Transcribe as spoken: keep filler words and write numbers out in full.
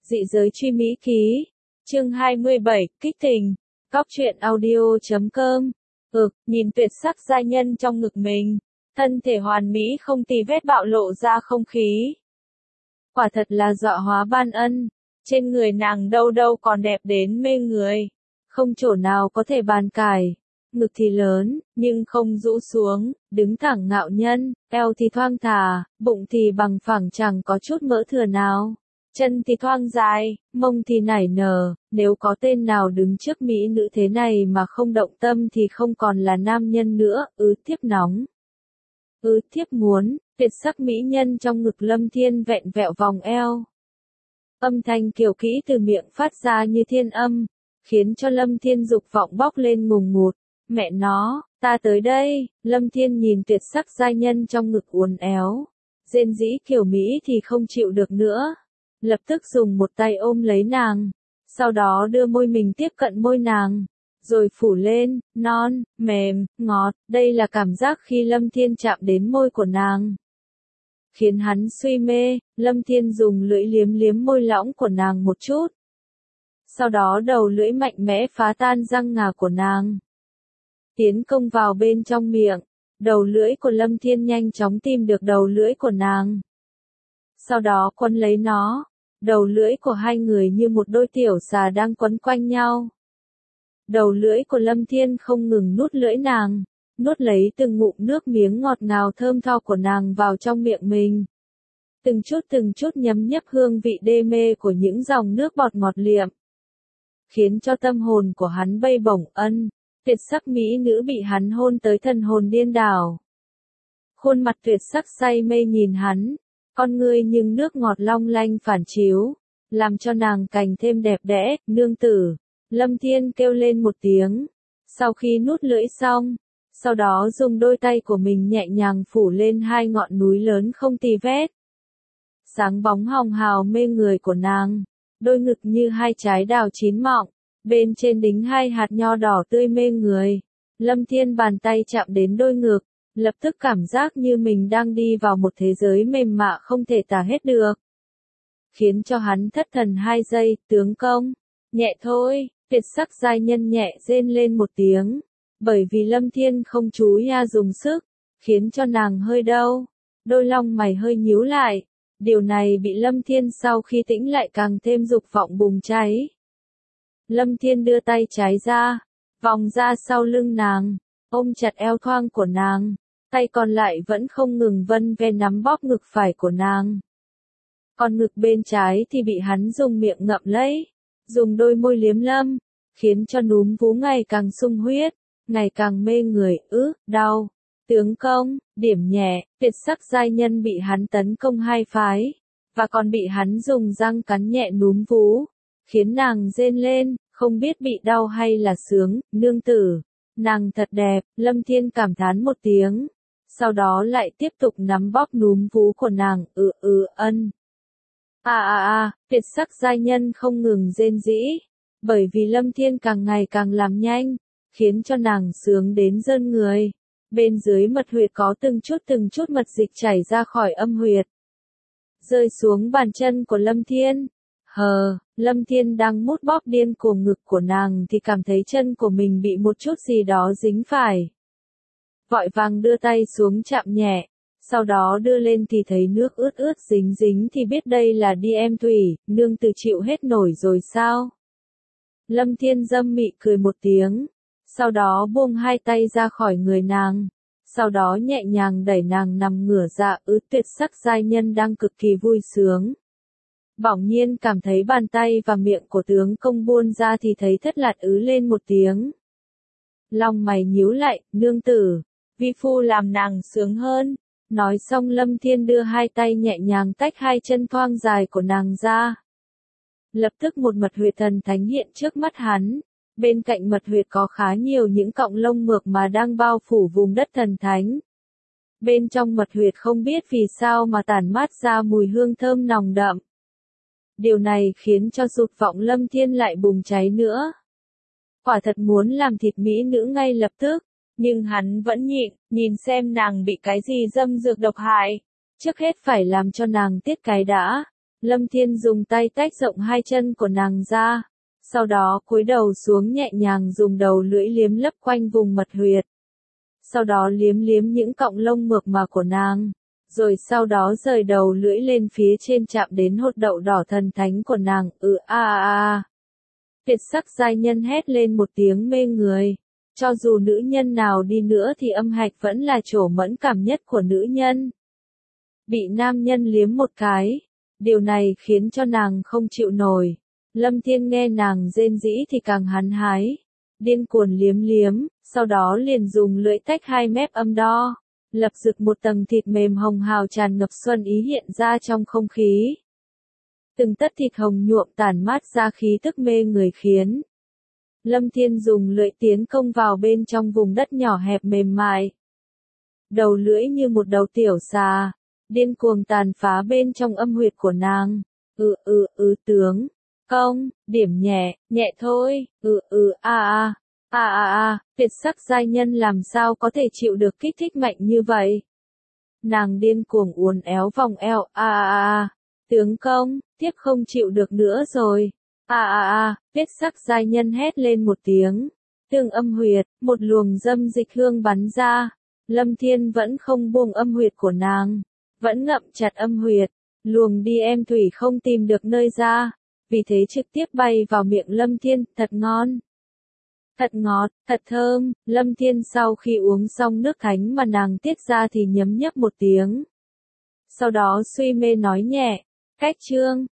Dị giới truy mỹ ký. Chương hai mươi bảy, kích tình. Cóc truyện audio chấm com. Ực, nhìn tuyệt sắc giai nhân trong ngực mình. Thân thể hoàn mỹ không tì vết bạo lộ ra không khí. Quả thật là dọa hóa ban ân. Trên người nàng đâu đâu còn đẹp đến mê người. Không chỗ nào có thể bàn cãi. Ngực thì lớn, nhưng không rũ xuống, đứng thẳng ngạo nhân, eo thì thoang thả, bụng thì bằng phẳng chẳng có chút mỡ thừa nào. Chân thì thoang dài, mông thì nảy nở, nếu có tên nào đứng trước mỹ nữ thế này mà không động tâm thì không còn là nam nhân nữa, ứ thiếp nóng. Ứ thiếp muốn, tuyệt sắc mỹ nhân trong ngực Lâm Thiên vẹn vẹo vòng eo. Âm thanh kiều kỹ từ miệng phát ra như thiên âm, khiến cho Lâm Thiên dục vọng bốc lên ngùng ngụt. Mẹ nó, ta tới đây, Lâm Thiên nhìn tuyệt sắc giai nhân trong ngực uốn éo. Rên rỉ kiểu Mỹ thì không chịu được nữa. Lập tức dùng một tay ôm lấy nàng. Sau đó đưa môi mình tiếp cận môi nàng. Rồi phủ lên, non, mềm, ngọt. Đây là cảm giác khi Lâm Thiên chạm đến môi của nàng. Khiến hắn suy mê, Lâm Thiên dùng lưỡi liếm liếm môi lõng của nàng một chút. Sau đó đầu lưỡi mạnh mẽ phá tan răng ngà của nàng. Tiến công vào bên trong miệng, đầu lưỡi của Lâm Thiên nhanh chóng tìm được đầu lưỡi của nàng. Sau đó quấn lấy nó, đầu lưỡi của hai người như một đôi tiểu xà đang quấn quanh nhau. Đầu lưỡi của Lâm Thiên không ngừng nuốt lưỡi nàng, nuốt lấy từng ngụm nước miếng ngọt ngào thơm tho của nàng vào trong miệng mình. Từng chút từng chút nhấm nhấp hương vị đê mê của những dòng nước bọt ngọt liệm. Khiến cho tâm hồn của hắn bay bổng ân. Tuyệt sắc mỹ nữ bị hắn hôn tới thần hồn điên đảo. Khuôn mặt tuyệt sắc say mê nhìn hắn, con ngươi nhưng nước ngọt long lanh phản chiếu, làm cho nàng càng thêm đẹp đẽ, nương tử. Lâm Thiên kêu lên một tiếng, sau khi nuốt lưỡi xong, sau đó dùng đôi tay của mình nhẹ nhàng phủ lên hai ngọn núi lớn không tì vết. Sáng bóng hồng hào mê người của nàng, đôi ngực như hai trái đào chín mọng. Bên trên đính hai hạt nho đỏ tươi mê người. Lâm Thiên bàn tay chạm đến đôi ngực, lập tức cảm giác như mình đang đi vào một thế giới mềm mạ không thể tả hết được. Khiến cho hắn thất thần hai giây, tướng công. Nhẹ thôi, tuyệt sắc giai nhân nhẹ rên lên một tiếng. Bởi vì Lâm Thiên không chú ya dùng sức, khiến cho nàng hơi đau. Đôi lông mày hơi nhíu lại. Điều này bị Lâm Thiên sau khi tĩnh lại càng thêm dục vọng bùng cháy. Lâm Thiên đưa tay trái ra, vòng ra sau lưng nàng, ôm chặt eo thoang của nàng, tay còn lại vẫn không ngừng vân ve nắm bóp ngực phải của nàng. Còn ngực bên trái thì bị hắn dùng miệng ngậm lấy, dùng đôi môi liếm lâm, khiến cho núm vú ngày càng sung huyết, ngày càng mê người, ứ, đau. Tướng công, điểm nhẹ, tuyệt sắc giai nhân bị hắn tấn công hai phái, và còn bị hắn dùng răng cắn nhẹ núm vú. Khiến nàng rên lên, không biết bị đau hay là sướng, nương tử. Nàng thật đẹp, Lâm Thiên cảm thán một tiếng. Sau đó lại tiếp tục nắm bóp núm vú của nàng, ừ ừ ân. À à à, tuyệt sắc giai nhân không ngừng rên rỉ. Bởi vì Lâm Thiên càng ngày càng làm nhanh, khiến cho nàng sướng đến rơn người. Bên dưới mật huyệt có từng chút từng chút mật dịch chảy ra khỏi âm huyệt. Rơi xuống bàn chân của Lâm Thiên. Hờ, Lâm Thiên đang mút bóp điên cuồng ngực của nàng thì cảm thấy chân của mình bị một chút gì đó dính phải. Vội vàng đưa tay xuống chạm nhẹ, sau đó đưa lên thì thấy nước ướt ướt dính dính thì biết đây là đi em thủy, nương tử chịu hết nổi rồi sao? Lâm Thiên dâm mị cười một tiếng, sau đó buông hai tay ra khỏi người nàng, sau đó nhẹ nhàng đẩy nàng nằm ngửa ra ứ tuyệt sắc giai nhân đang cực kỳ vui sướng. Bỗng nhiên cảm thấy bàn tay và miệng của tướng công buôn ra thì thấy thất lạt ứ lên một tiếng. Lòng mày nhíu lại, nương tử, vi phu làm nàng sướng hơn. Nói xong Lâm Thiên đưa hai tay nhẹ nhàng tách hai chân thoang dài của nàng ra. Lập tức một mật huyệt thần thánh hiện trước mắt hắn. Bên cạnh mật huyệt có khá nhiều những cọng lông mượt mà đang bao phủ vùng đất thần thánh. Bên trong mật huyệt không biết vì sao mà tản mát ra mùi hương thơm nồng đậm. Điều này khiến cho dục vọng Lâm Thiên lại bùng cháy nữa. Quả thật muốn làm thịt mỹ nữ ngay lập tức, nhưng hắn vẫn nhịn, nhìn xem nàng bị cái gì dâm dược độc hại. Trước hết phải làm cho nàng tiết cái đã. Lâm Thiên dùng tay tách rộng hai chân của nàng ra, sau đó cúi đầu xuống nhẹ nhàng dùng đầu lưỡi liếm lấp quanh vùng mật huyệt. Sau đó liếm liếm những cọng lông mượt mà của nàng, rồi sau đó rời đầu lưỡi lên phía trên chạm đến hột đậu đỏ thần thánh của nàng. Ừ a a a. Tuyệt sắc giai nhân hét lên một tiếng mê người. Cho dù nữ nhân nào đi nữa thì âm hạch vẫn là chỗ mẫn cảm nhất của nữ nhân. Bị nam nhân liếm một cái, điều này khiến cho nàng không chịu nổi. Lâm Thiên nghe nàng rên rĩ thì càng hăng hái, điên cuồng liếm liếm, sau đó liền dùng lưỡi tách hai mép âm đo, lập rực một tầng thịt mềm hồng hào tràn ngập xuân ý hiện ra trong không khí. Từng tấc thịt hồng nhuộm tản mát ra khí tức mê người khiến Lâm Thiên dùng lưỡi tiến công vào bên trong vùng đất nhỏ hẹp mềm mại. Đầu lưỡi như một đầu tiểu xà, điên cuồng tàn phá bên trong âm huyệt của nàng. Ừ ừ ừ tướng, công, điểm nhẹ, nhẹ thôi, ừ ừ a a, a a a, tuyệt sắc giai nhân làm sao có thể chịu được kích thích mạnh như vậy. Nàng điên cuồng uốn éo vòng eo, a a a, tướng công, tiếp không chịu được nữa rồi. A a a, tuyệt sắc giai nhân hét lên một tiếng. Tương âm huyệt, một luồng dâm dịch hương bắn ra. Lâm Thiên vẫn không buông âm huyệt của nàng, vẫn ngậm chặt âm huyệt. Luồng đi em thủy không tìm được nơi ra, vì thế trực tiếp bay vào miệng Lâm Thiên. Thật ngon, thật ngọt, thật thơm. Lâm Thiên sau khi uống xong nước thánh mà nàng tiết ra thì nhấm nhấp một tiếng. Sau đó suy mê nói nhẹ, cách chương